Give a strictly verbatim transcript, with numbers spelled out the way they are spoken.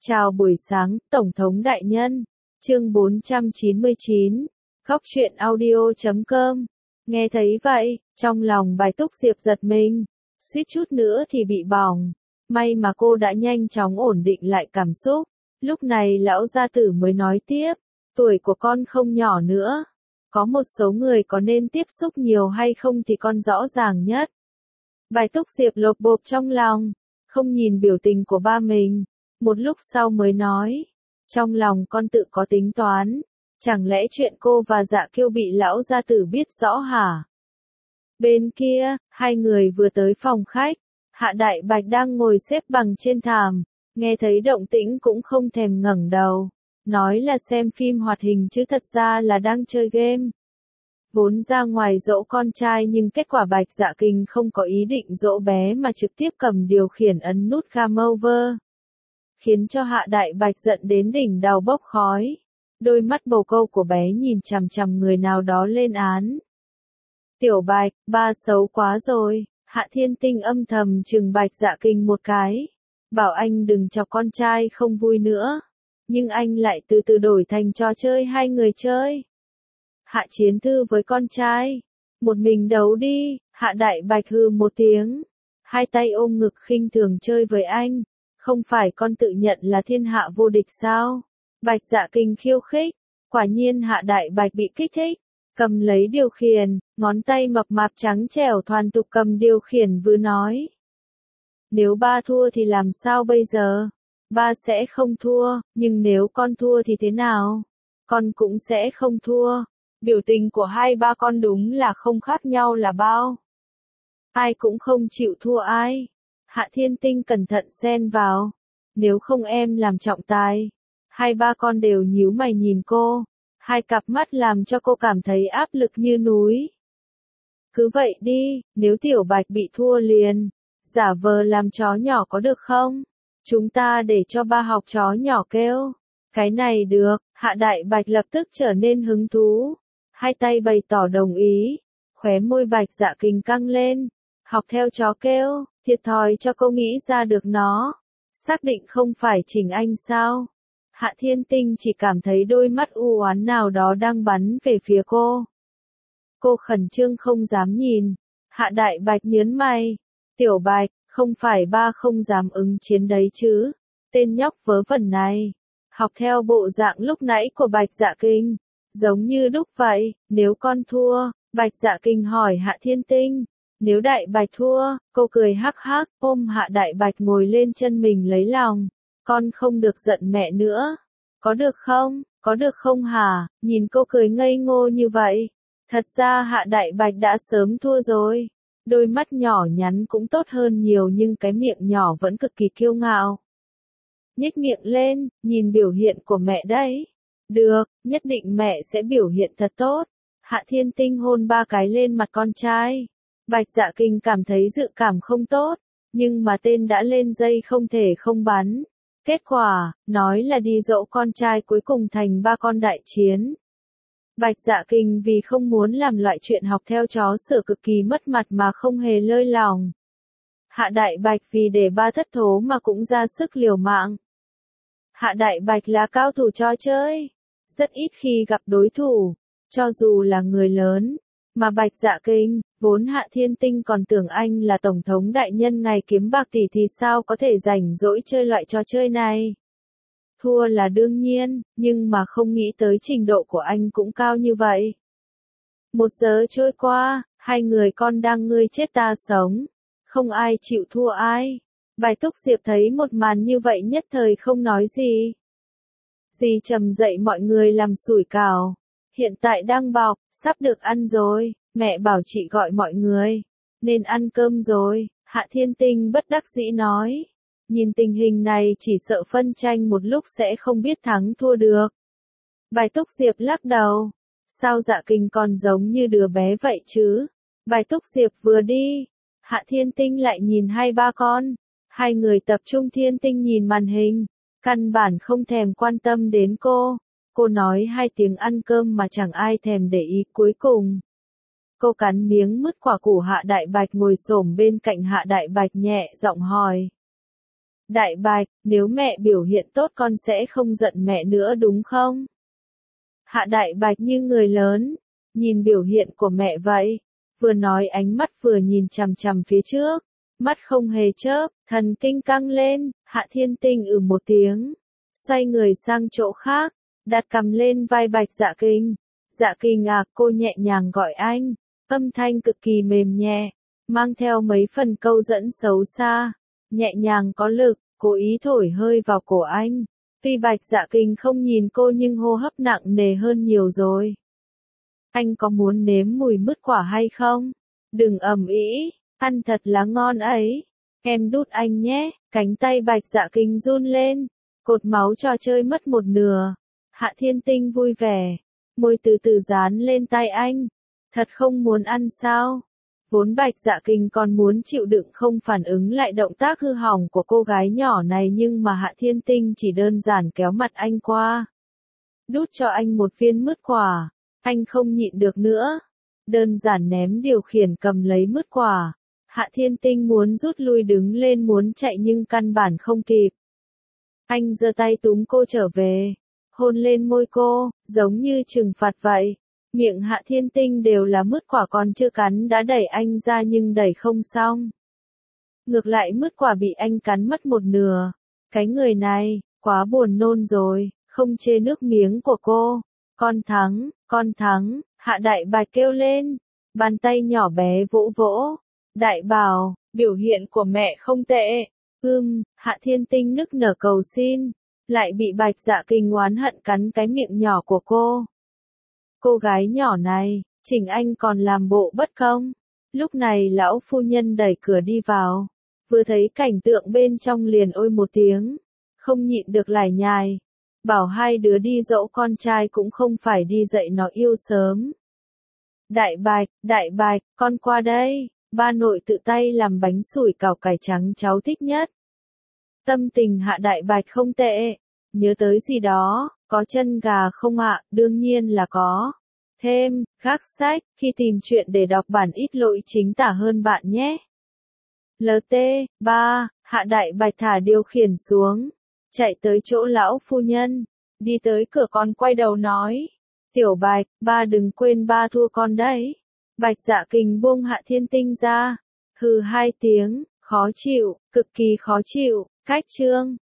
Chào buổi sáng, Tổng thống đại nhân. Chương bốn trăm chín mươi chín. Góc truyện audio chấm com. Nghe thấy vậy, trong lòng Bài Túc Diệp giật mình, suýt chút nữa thì bị bỏng. May mà cô đã nhanh chóng ổn định lại cảm xúc. Lúc này lão gia tử mới nói tiếp, tuổi của con không nhỏ nữa. Có một số người có nên tiếp xúc nhiều hay không thì con rõ ràng nhất. Bài Túc Diệp lột bột trong lòng, không nhìn biểu tình của ba mình. Một lúc sau mới nói, trong lòng con tự có tính toán, chẳng lẽ chuyện cô và Dạ Kiêu bị lão gia tử biết rõ hả? Bên kia, hai người vừa tới phòng khách, Hạ Đại Bạch đang ngồi xếp bằng trên thảm, nghe thấy động tĩnh cũng không thèm ngẩng đầu, nói là xem phim hoạt hình chứ thật ra là đang chơi game. Vốn ra ngoài dỗ con trai nhưng kết quả Bạch Dạ Kình không có ý định dỗ bé mà trực tiếp cầm điều khiển ấn nút game over. Khiến cho Hạ Đại Bạch giận đến đỉnh đầu bốc khói. Đôi mắt bầu câu của bé nhìn chằm chằm người nào đó lên án. Tiểu Bạch, ba xấu quá rồi. Hạ Thiên Tinh âm thầm chừng Bạch Dạ Kình một cái. Bảo anh đừng chọc con trai không vui nữa. Nhưng anh lại từ từ đổi thành trò chơi hai người chơi. Hạ Chiến Thư với con trai. Một mình đấu đi. Hạ Đại Bạch hừ một tiếng. Hai tay ôm ngực khinh thường chơi với anh. Không phải con tự nhận là thiên hạ vô địch sao? Bạch Dạ Kình khiêu khích. Quả nhiên Hạ Đại Bạch bị kích thích. Cầm lấy điều khiển, ngón tay mập mạp trắng trẻo thoàn tục cầm điều khiển vừa nói. Nếu ba thua thì làm sao bây giờ? Ba sẽ không thua, nhưng nếu con thua thì thế nào? Con cũng sẽ không thua. Biểu tình của hai ba con đúng là không khác nhau là bao. Ai cũng không chịu thua ai. Hạ Thiên Tinh cẩn thận xen vào. Nếu không em làm trọng tài. Hai ba con đều nhíu mày nhìn cô. Hai cặp mắt làm cho cô cảm thấy áp lực như núi. Cứ vậy đi, nếu Tiểu Bạch bị thua liền. Giả vờ làm chó nhỏ có được không? Chúng ta để cho ba học chó nhỏ kêu. Cái này được, Hạ Đại Bạch lập tức trở nên hứng thú. Hai tay bày tỏ đồng ý. Khóe môi Bạch Dạ Kình căng lên. Học theo chó kêu. Thiệt thòi cho cô nghĩ ra được nó. Xác định không phải Trình Anh sao? Hạ Thiên Tinh chỉ cảm thấy đôi mắt u oán nào đó đang bắn về phía cô. Cô khẩn trương không dám nhìn. Hạ Đại Bạch nhớn mày. Tiểu Bạch, không phải ba không dám ứng chiến đấy chứ. Tên nhóc vớ vẩn này. Học theo bộ dạng lúc nãy của Bạch Dạ Kình. Giống như đúc vậy, nếu con thua, Bạch Dạ Kình hỏi Hạ Thiên Tinh. Nếu Đại Bạch thua, cô cười hắc hắc, ôm Hạ Đại Bạch ngồi lên chân mình lấy lòng. Con không được giận mẹ nữa. Có được không? Có được không hả? Nhìn cô cười ngây ngô như vậy. Thật ra Hạ Đại Bạch đã sớm thua rồi. Đôi mắt nhỏ nhắn cũng tốt hơn nhiều nhưng cái miệng nhỏ vẫn cực kỳ kiêu ngạo. Nhếch miệng lên, nhìn biểu hiện của mẹ đấy. Được, nhất định mẹ sẽ biểu hiện thật tốt. Hạ Thiên Tinh hôn ba cái lên mặt con trai. Bạch Dạ Kình cảm thấy dự cảm không tốt, nhưng mà tên đã lên dây không thể không bắn. Kết quả, nói là đi dỗ con trai cuối cùng thành ba con đại chiến. Bạch Dạ Kình vì không muốn làm loại chuyện học theo chó sửa cực kỳ mất mặt mà không hề lơi lòng. Hạ Đại Bạch vì để ba thất thố mà cũng ra sức liều mạng. Hạ Đại Bạch là cao thủ trò chơi, rất ít khi gặp đối thủ, cho dù là người lớn. Mà Bạch Dạ Kình, vốn Hạ Thiên Tinh còn tưởng anh là tổng thống đại nhân ngày kiếm bạc tỷ thì sao có thể rảnh rỗi chơi loại trò chơi này. Thua là đương nhiên, nhưng mà không nghĩ tới trình độ của anh cũng cao như vậy. Một giờ trôi qua, hai người con đang ngươi chết ta sống. Không ai chịu thua ai. Bài Túc Diệp thấy một màn như vậy nhất thời không nói gì. Dì trầm dậy mọi người làm sủi cảo. Hiện tại đang bọc, sắp được ăn rồi, mẹ bảo chị gọi mọi người. Nên ăn cơm rồi, Hạ Thiên Tinh bất đắc dĩ nói. Nhìn tình hình này chỉ sợ phân tranh một lúc sẽ không biết thắng thua được. Bài Túc Diệp lắc đầu. Sao Dạ Kình còn giống như đứa bé vậy chứ? Bài Túc Diệp vừa đi. Hạ Thiên Tinh lại nhìn hai ba con. Hai người tập trung Thiên Tinh nhìn màn hình. Căn bản không thèm quan tâm đến cô. Cô nói hai tiếng ăn cơm mà chẳng ai thèm để ý cuối cùng. Cô cắn miếng mứt quả củ Hạ Đại Bạch ngồi xổm bên cạnh Hạ Đại Bạch nhẹ giọng hỏi. Đại Bạch, nếu mẹ biểu hiện tốt con sẽ không giận mẹ nữa đúng không? Hạ Đại Bạch như người lớn, nhìn biểu hiện của mẹ vậy, vừa nói ánh mắt vừa nhìn chằm chằm phía trước, mắt không hề chớp, thần kinh căng lên, Hạ Thiên Tinh ừ một tiếng, xoay người sang chỗ khác, đặt cầm lên vai Bạch Dạ Kinh. Dạ Kinh à, cô nhẹ nhàng gọi anh, âm thanh cực kỳ mềm nhẹ, mang theo mấy phần câu dẫn xấu xa, nhẹ nhàng có lực, cố ý thổi hơi vào cổ anh. Tuy Bạch Dạ Kinh không nhìn cô nhưng hô hấp nặng nề hơn nhiều rồi. Anh có muốn nếm mùi mứt quả hay không? Đừng ầm ĩ, ăn thật là ngon ấy. Em đút anh nhé, cánh tay Bạch Dạ Kinh run lên, cột máu trò chơi mất một nửa. Hạ Thiên Tinh vui vẻ, môi từ từ dán lên tay anh. Thật không muốn ăn sao? Vốn Bạch Dạ Kinh còn muốn chịu đựng không phản ứng lại động tác hư hỏng của cô gái nhỏ này nhưng mà Hạ Thiên Tinh chỉ đơn giản kéo mặt anh qua. Đút cho anh một viên mứt quả, anh không nhịn được nữa. Đơn giản ném điều khiển cầm lấy mứt quả. Hạ Thiên Tinh muốn rút lui đứng lên muốn chạy nhưng căn bản không kịp. Anh giơ tay túm cô trở về, hôn lên môi cô, giống như trừng phạt vậy. Miệng Hạ Thiên Tinh đều là mứt quả còn chưa cắn đã đẩy anh ra nhưng đẩy không xong. Ngược lại mứt quả bị anh cắn mất một nửa. Cái người này, quá buồn nôn rồi, không chê nước miếng của cô. Con thắng, con thắng, Hạ Đại Bạch kêu lên, bàn tay nhỏ bé vỗ vỗ. Đại bảo, biểu hiện của mẹ không tệ. Ưm, Hạ Thiên Tinh nức nở cầu xin, lại bị Bạch Dạ Kinh oán hận cắn cái miệng nhỏ của cô. Cô gái nhỏ này, Trình Anh còn làm bộ bất công. Lúc này lão phu nhân đẩy cửa đi vào, vừa thấy cảnh tượng bên trong liền ôi một tiếng, không nhịn được lải nhải, bảo hai đứa đi dỗ con trai cũng không phải đi dạy nó yêu sớm. Đại Bạch, Đại Bạch, con qua đây, ba nội tự tay làm bánh sủi cảo cải trắng cháu thích nhất. Tâm tình Hạ Đại Bạch không tệ, nhớ tới gì đó. Có chân gà không ạ? Đương nhiên là có. Thêm, gác sách, khi tìm chuyện để đọc bản ít lỗi chính tả hơn bạn nhé. lờ tê, ba, Hạ Đại Bạch thả điều khiển xuống, chạy tới chỗ lão phu nhân, đi tới cửa con quay đầu nói. Tiểu Bạch, ba đừng quên ba thua con đấy. Bạch Dạ Kinh buông Hạ Thiên Tinh ra, hừ hai tiếng, khó chịu, cực kỳ khó chịu, cách chương.